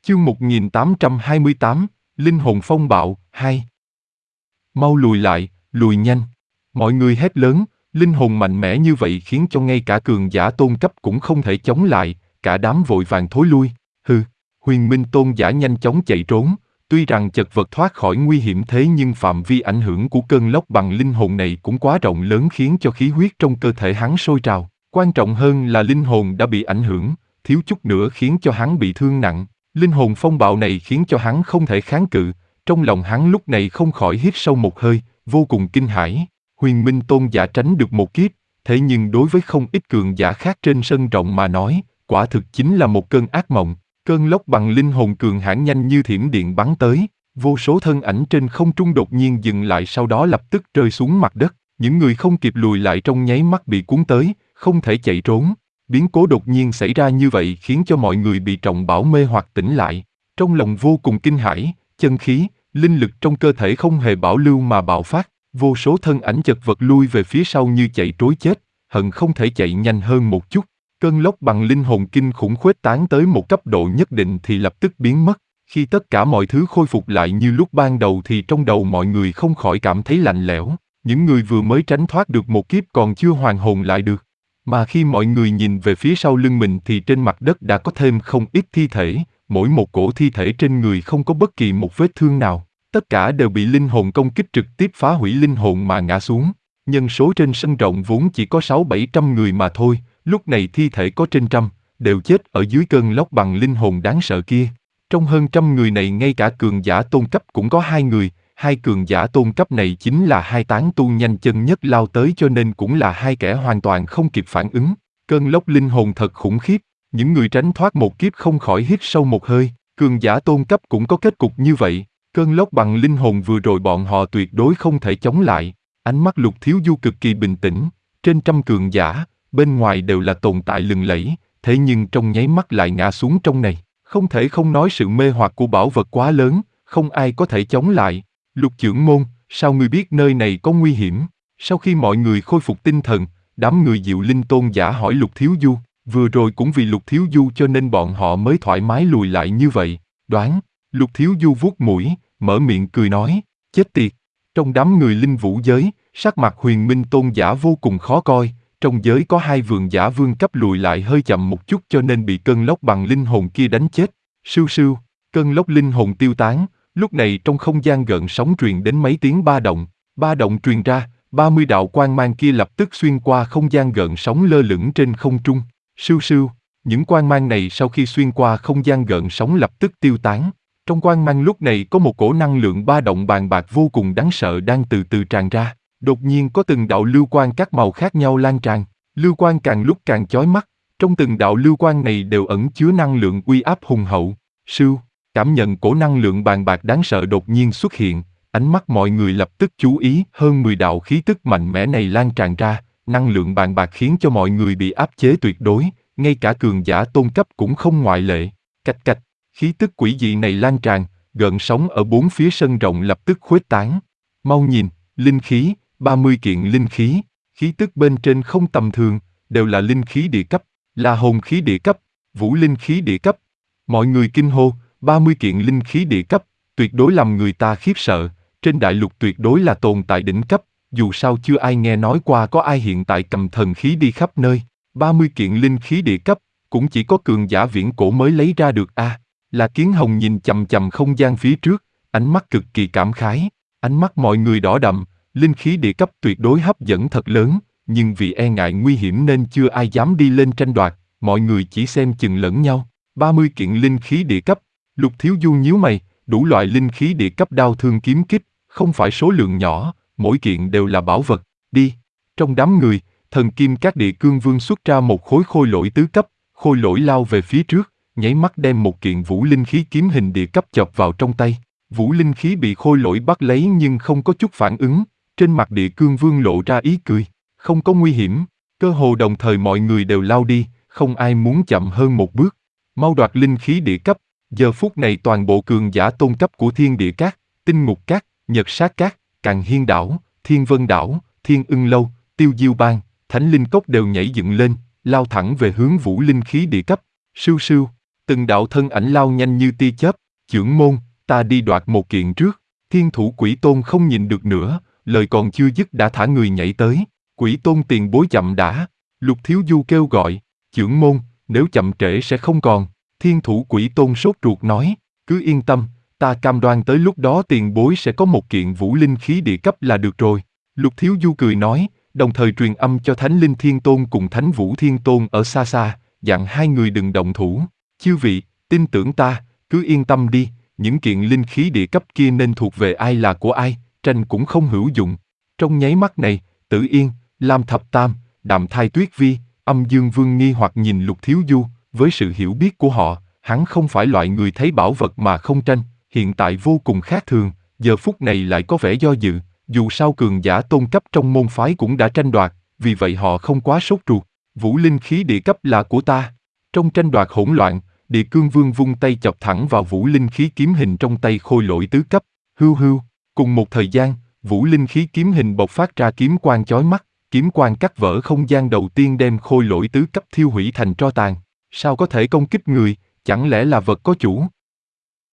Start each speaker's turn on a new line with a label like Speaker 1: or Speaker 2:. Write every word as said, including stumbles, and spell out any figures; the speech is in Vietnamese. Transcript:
Speaker 1: Chương một nghìn tám trăm hai mươi tám, Linh hồn phong bạo, hai. Mau lùi lại, lùi nhanh. Mọi người hét lớn, linh hồn mạnh mẽ như vậy khiến cho ngay cả cường giả tôn cấp cũng không thể chống lại, cả đám vội vàng thối lui. Hừ, Huyền Minh tôn giả nhanh chóng chạy trốn, tuy rằng chật vật thoát khỏi nguy hiểm thế nhưng phạm vi ảnh hưởng của cơn lốc bằng linh hồn này cũng quá rộng lớn khiến cho khí huyết trong cơ thể hắn sôi trào. Quan trọng hơn là linh hồn đã bị ảnh hưởng, thiếu chút nữa khiến cho hắn bị thương nặng. Linh hồn phong bạo này khiến cho hắn không thể kháng cự, trong lòng hắn lúc này không khỏi hít sâu một hơi, vô cùng kinh hãi. Huyền Minh tôn giả tránh được một kiếp, thế nhưng đối với không ít cường giả khác trên sân rộng mà nói, quả thực chính là một cơn ác mộng. Cơn lốc bằng linh hồn cường hãn nhanh như thiểm điện bắn tới, vô số thân ảnh trên không trung đột nhiên dừng lại sau đó lập tức rơi xuống mặt đất. Những người không kịp lùi lại trong nháy mắt bị cuốn tới, không thể chạy trốn. Biến cố đột nhiên xảy ra như vậy khiến cho mọi người bị trọng bão mê hoặc tỉnh lại. Trong lòng vô cùng kinh hãi, chân khí, linh lực trong cơ thể không hề bảo lưu mà bạo phát. Vô số thân ảnh chật vật lui về phía sau như chạy trối chết, hận không thể chạy nhanh hơn một chút. Cơn lốc bằng linh hồn kinh khủng khuếch tán tới một cấp độ nhất định thì lập tức biến mất. Khi tất cả mọi thứ khôi phục lại như lúc ban đầu thì trong đầu mọi người không khỏi cảm thấy lạnh lẽo. Những người vừa mới tránh thoát được một kiếp còn chưa hoàn hồn lại được. Mà khi mọi người nhìn về phía sau lưng mình thì trên mặt đất đã có thêm không ít thi thể, mỗi một cổ thi thể trên người không có bất kỳ một vết thương nào. Tất cả đều bị linh hồn công kích trực tiếp phá hủy linh hồn mà ngã xuống. Nhân số trên sân rộng vốn chỉ có sáu bảy trăm người mà thôi, lúc này thi thể có trên trăm, đều chết ở dưới cơn lốc bằng linh hồn đáng sợ kia. Trong hơn trăm người này ngay cả cường giả tôn cấp cũng có hai người, hai cường giả tôn cấp này chính là hai tán tu nhanh chân nhất lao tới cho nên cũng là hai kẻ hoàn toàn không kịp phản ứng. Cơn lốc linh hồn thật khủng khiếp, những người tránh thoát một kiếp không khỏi hít sâu một hơi, cường giả tôn cấp cũng có kết cục như vậy. Cơn lốc bằng linh hồn vừa rồi bọn họ tuyệt đối không thể chống lại. Ánh mắt Lục Thiếu Du cực kỳ bình tĩnh, trên trăm cường giả, bên ngoài đều là tồn tại lừng lẫy, thế nhưng trong nháy mắt lại ngã xuống trong này. Không thể không nói sự mê hoặc của bảo vật quá lớn, không ai có thể chống lại. Lục trưởng môn, sao ngươi biết nơi này có nguy hiểm? Sau khi mọi người khôi phục tinh thần, đám người Diệu Linh tôn giả hỏi Lục Thiếu Du, vừa rồi cũng vì Lục Thiếu Du cho nên bọn họ mới thoải mái lùi lại như vậy. Đoán, Lục Thiếu Du vuốt mũi, mở miệng cười nói, chết tiệt. Trong đám người linh vũ giới, sắc mặt Huyền Minh tôn giả vô cùng khó coi, trong giới có hai vườn giả vương cấp lùi lại hơi chậm một chút cho nên bị cơn lốc bằng linh hồn kia đánh chết. Sưu sưu, cơn lốc linh hồn tiêu tán, lúc này trong không gian gợn sóng truyền đến mấy tiếng ba động, ba động truyền ra, ba mươi đạo quang mang kia lập tức xuyên qua không gian gợn sóng lơ lửng trên không trung. Sưu sưu, những quang mang này sau khi xuyên qua không gian gợn sóng lập tức tiêu tán. Trong quang mang lúc này có một cổ năng lượng ba động bàn bạc vô cùng đáng sợ đang từ từ tràn ra. Đột nhiên có từng đạo lưu quang các màu khác nhau lan tràn, lưu quang càng lúc càng chói mắt, trong từng đạo lưu quang này đều ẩn chứa năng lượng uy áp hùng hậu. Sưu, cảm nhận cổ năng lượng bàn bạc đáng sợ đột nhiên xuất hiện, ánh mắt mọi người lập tức chú ý, hơn mười đạo khí tức mạnh mẽ này lan tràn ra, năng lượng bàn bạc khiến cho mọi người bị áp chế tuyệt đối, ngay cả cường giả tôn cấp cũng không ngoại lệ. Cạch cạch, khí tức quỷ dị này lan tràn, gợn sóng ở bốn phía sân rộng lập tức khuếch tán. Mau nhìn, linh khí, ba mươi kiện linh khí, khí tức bên trên không tầm thường, đều là linh khí địa cấp, là hồn khí địa cấp, vũ linh khí địa cấp. Mọi người kinh hô, ba mươi kiện linh khí địa cấp, tuyệt đối làm người ta khiếp sợ, trên đại lục tuyệt đối là tồn tại đỉnh cấp, dù sao chưa ai nghe nói qua có ai hiện tại cầm thần khí đi khắp nơi. ba mươi kiện linh khí địa cấp, cũng chỉ có cường giả viễn cổ mới lấy ra được a. À, là Kiến Hồng nhìn chằm chằm không gian phía trước, ánh mắt cực kỳ cảm khái, ánh mắt mọi người đỏ đậm. Linh khí địa cấp tuyệt đối hấp dẫn thật lớn, nhưng vì e ngại nguy hiểm nên chưa ai dám đi lên tranh đoạt, mọi người chỉ xem chừng lẫn nhau. ba mươi kiện linh khí địa cấp, Lục Thiếu Du nhíu mày, đủ loại linh khí địa cấp đao thương kiếm kích, không phải số lượng nhỏ, mỗi kiện đều là bảo vật, đi. Trong đám người, thần kim các địa cương vương xuất ra một khối khôi lỗi tứ cấp, khôi lỗi lao về phía trước, nháy mắt đem một kiện vũ linh khí kiếm hình địa cấp chộp vào trong tay. Vũ linh khí bị khôi lỗi bắt lấy nhưng không có chút phản ứng. Trên mặt địa cương vương lộ ra ý cười, không có nguy hiểm, cơ hồ đồng thời mọi người đều lao đi, không ai muốn chậm hơn một bước. Mau đoạt linh khí địa cấp, giờ phút này toàn bộ cường giả tôn cấp của Thiên Địa Các, Tinh Ngục Các, Nhật Sát Các, Càn Hiên Đảo, Thiên Vân Đảo, Thiên Ưng Lâu, Tiêu Diêu Bang, Thánh Linh Cốc đều nhảy dựng lên, lao thẳng về hướng vũ linh khí địa cấp. Sưu sưu, Từng đạo thân ảnh lao nhanh như tia chớp, chưởng môn, ta đi đoạt một kiện trước. Thiên thủ quỷ tôn không nhìn được nữa, lời còn chưa dứt đã thả người nhảy tới. Quỷ tôn tiền bối chậm đã. Lục Thiếu Du kêu gọi, chưởng môn, nếu chậm trễ sẽ không còn. Thiên thủ quỷ tôn sốt ruột nói, cứ yên tâm, ta cam đoan tới lúc đó tiền bối sẽ có một kiện vũ linh khí địa cấp là được rồi. Lục Thiếu Du cười nói, đồng thời truyền âm cho Thánh Linh Thiên Tôn cùng Thánh Vũ Thiên Tôn ở xa xa, dặn hai người đừng động thủ. Chư vị, tin tưởng ta, cứ yên tâm đi, những kiện linh khí địa cấp kia nên thuộc về ai là của ai, tranh cũng không hữu dụng. Trong nháy mắt này, Tử Yên, Lam Thập Tam, Đạm Thai Tuyết Vi, Âm Dương Vương nghi hoặc nhìn Lục Thiếu Du, với sự hiểu biết của họ, hắn không phải loại người thấy bảo vật mà không tranh, hiện tại vô cùng khác thường, giờ phút này lại có vẻ do dự, dù sao cường giả tôn cấp trong môn phái cũng đã tranh đoạt, vì vậy họ không quá sốt ruột. Vũ linh khí địa cấp là của ta. Trong tranh đoạt hỗn loạn, Địa Cương Vương vung tay chọc thẳng vào vũ linh khí kiếm hình trong tay Khôi Lỗi tứ cấp. Hưu hưu, cùng một thời gian, vũ linh khí kiếm hình bộc phát ra kiếm quang chói mắt, kiếm quang cắt vỡ không gian đầu tiên đem Khôi Lỗi tứ cấp thiêu hủy thành tro tàn. Sao có thể công kích người, chẳng lẽ là vật có chủ?